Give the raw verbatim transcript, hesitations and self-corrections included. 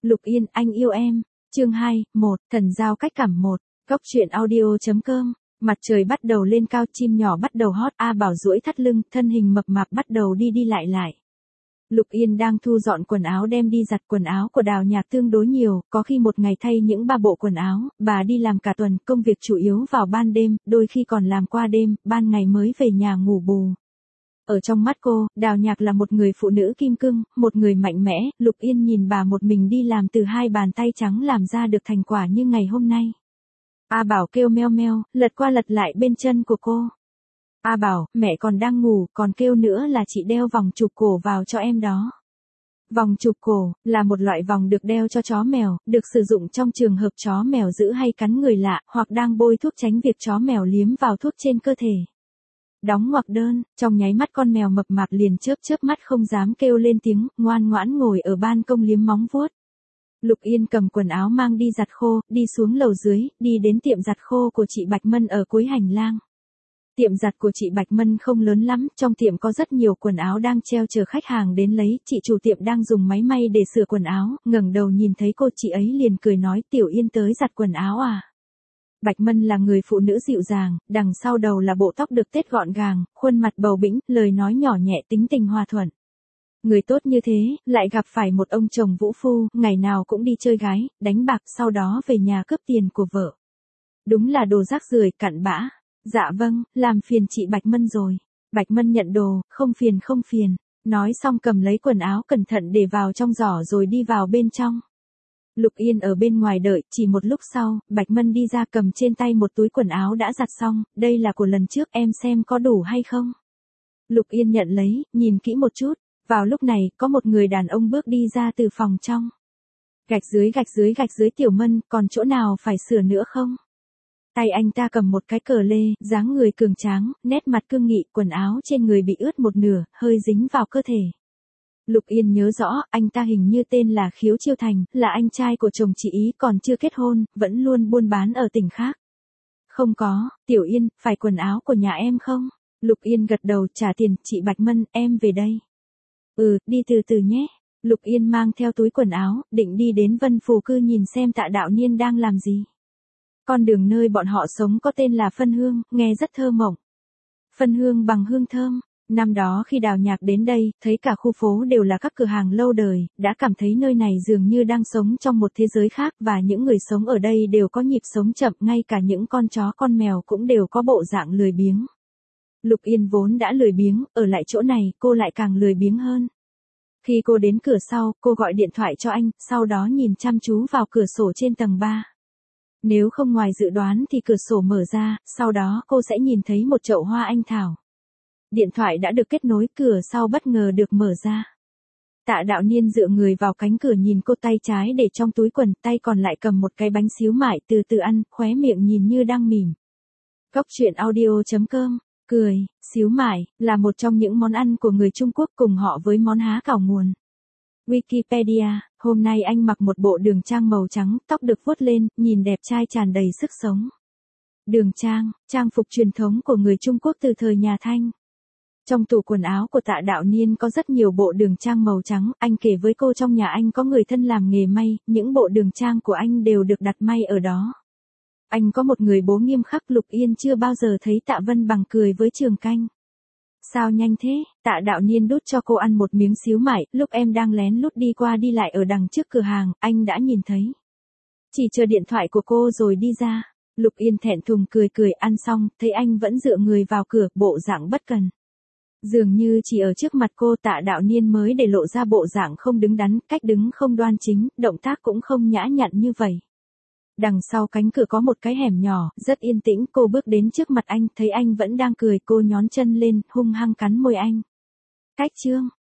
Lục Yên, anh yêu em. Chương hai, một, thần giao cách cảm một. Góc truyện audio.com. Mặt trời bắt đầu lên cao, chim nhỏ bắt đầu hót, A Bảo duỗi thắt lưng, thân hình mập mạp bắt đầu đi đi lại lại. Lục Yên đang thu dọn quần áo đem đi giặt. Quần áo của Đào Nhạc tương đối nhiều, có khi một ngày thay những ba bộ quần áo, bà đi làm cả tuần, công việc chủ yếu vào ban đêm, đôi khi còn làm qua đêm, ban ngày mới về nhà ngủ bù. Ở trong mắt cô, Đào Nhạc là một người phụ nữ kim cương, một người mạnh mẽ. Lục Yên nhìn bà một mình đi làm từ hai bàn tay trắng làm ra được thành quả như ngày hôm nay. A Bảo kêu meo meo, lật qua lật lại bên chân của cô. A Bảo, mẹ còn đang ngủ, còn kêu nữa là chị đeo vòng trục cổ vào cho em đó. Vòng trục cổ, là một loại vòng được đeo cho chó mèo, được sử dụng trong trường hợp chó mèo giữ hay cắn người lạ, hoặc đang bôi thuốc tránh việc chó mèo liếm vào thuốc trên cơ thể. Đóng ngoặc đơn, trong nháy mắt con mèo mập mạp liền chớp chớp mắt không dám kêu lên tiếng, ngoan ngoãn ngồi ở ban công liếm móng vuốt. Lục Yên cầm quần áo mang đi giặt khô, đi xuống lầu dưới, đi đến tiệm giặt khô của chị Bạch Mân ở cuối hành lang. Tiệm giặt của chị Bạch Mân không lớn lắm, trong tiệm có rất nhiều quần áo đang treo chờ khách hàng đến lấy, chị chủ tiệm đang dùng máy may để sửa quần áo, ngẩng đầu nhìn thấy cô chị ấy liền cười nói, Tiểu Yên tới giặt quần áo à? Bạch Mân là người phụ nữ dịu dàng, đằng sau đầu là bộ tóc được tết gọn gàng, khuôn mặt bầu bĩnh, lời nói nhỏ nhẹ tính tình hòa thuận. Người tốt như thế, lại gặp phải một ông chồng vũ phu, ngày nào cũng đi chơi gái, đánh bạc, sau đó về nhà cướp tiền của vợ. Đúng là đồ rác rưởi, cặn bã. Dạ vâng, làm phiền chị Bạch Mân rồi. Bạch Mân nhận đồ, không phiền không phiền. Nói xong cầm lấy quần áo cẩn thận để vào trong giỏ rồi đi vào bên trong. Lục Yên ở bên ngoài đợi, chỉ một lúc sau, Bạch Mân đi ra cầm trên tay một túi quần áo đã giặt xong, đây là của lần trước, em xem có đủ hay không. Lục Yên nhận lấy, nhìn kỹ một chút, vào lúc này, có một người đàn ông bước đi ra từ phòng trong. Gạch dưới gạch dưới gạch dưới Tiểu Mân, còn chỗ nào phải sửa nữa không? Tay anh ta cầm một cái cờ lê, dáng người cường tráng, nét mặt cương nghị, quần áo trên người bị ướt một nửa, hơi dính vào cơ thể. Lục Yên nhớ rõ, anh ta hình như tên là Khiếu Chiêu Thành, là anh trai của chồng chị ý, còn chưa kết hôn, vẫn luôn buôn bán ở tỉnh khác. Không có, Tiểu Yên, phải quần áo của nhà em không? Lục Yên gật đầu, trả tiền, chị Bạch Mân, em về đây. Ừ, đi từ từ nhé. Lục Yên mang theo túi quần áo, định đi đến Vân Phù Cư nhìn xem Tạ Đạo Niên đang làm gì. Con đường nơi bọn họ sống có tên là Phân Hương, nghe rất thơ mộng. Phân hương bằng hương thơm. Năm đó khi Đào Nhạc đến đây, thấy cả khu phố đều là các cửa hàng lâu đời, đã cảm thấy nơi này dường như đang sống trong một thế giới khác, và những người sống ở đây đều có nhịp sống chậm, ngay cả những con chó con mèo cũng đều có bộ dạng lười biếng. Lục Yên vốn đã lười biếng, ở lại chỗ này, cô lại càng lười biếng hơn. Khi cô đến cửa sau, cô gọi điện thoại cho anh, sau đó nhìn chăm chú vào cửa sổ trên tầng ba. Nếu không ngoài dự đoán thì cửa sổ mở ra, sau đó cô sẽ nhìn thấy một chậu hoa anh thảo. Điện thoại đã được kết nối, cửa sau bất ngờ được mở ra. Tạ Đạo Niên dựa người vào cánh cửa nhìn cô, tay trái để trong túi quần, tay còn lại cầm một cái bánh xíu mại từ từ ăn, khóe miệng nhìn như đang mỉm. Góc truyện audio.com. Cười, xíu mại, là một trong những món ăn của người Trung Quốc cùng họ với món há cảo nguồn. Wikipedia, hôm nay anh mặc một bộ đường trang màu trắng, tóc được vuốt lên, nhìn đẹp trai tràn đầy sức sống. Đường trang, trang phục truyền thống của người Trung Quốc từ thời nhà Thanh. Trong tủ quần áo của Tạ Đạo Niên có rất nhiều bộ đường trang màu trắng, anh kể với cô trong nhà anh có người thân làm nghề may, những bộ đường trang của anh đều được đặt may ở đó. Anh có một người bố nghiêm khắc. Lục Yên chưa bao giờ thấy Tạ Vân Bằng cười với Trường Canh. Sao nhanh thế? Tạ Đạo Niên đút cho cô ăn một miếng xíu mại, lúc em đang lén lút đi qua đi lại ở đằng trước cửa hàng, anh đã nhìn thấy. Chỉ chờ điện thoại của cô rồi đi ra. Lục Yên thẹn thùng cười cười, ăn xong, thấy anh vẫn dựa người vào cửa, bộ dạng bất cần. Dường như chỉ ở trước mặt cô, Tạ Đạo Niên mới để lộ ra bộ dạng không đứng đắn, cách đứng không đoan chính, động tác cũng không nhã nhặn như vậy. Đằng sau cánh cửa có một cái hẻm nhỏ, rất yên tĩnh, cô bước đến trước mặt anh, thấy anh vẫn đang cười, cô nhón chân lên, hung hăng cắn môi anh. Cách chương,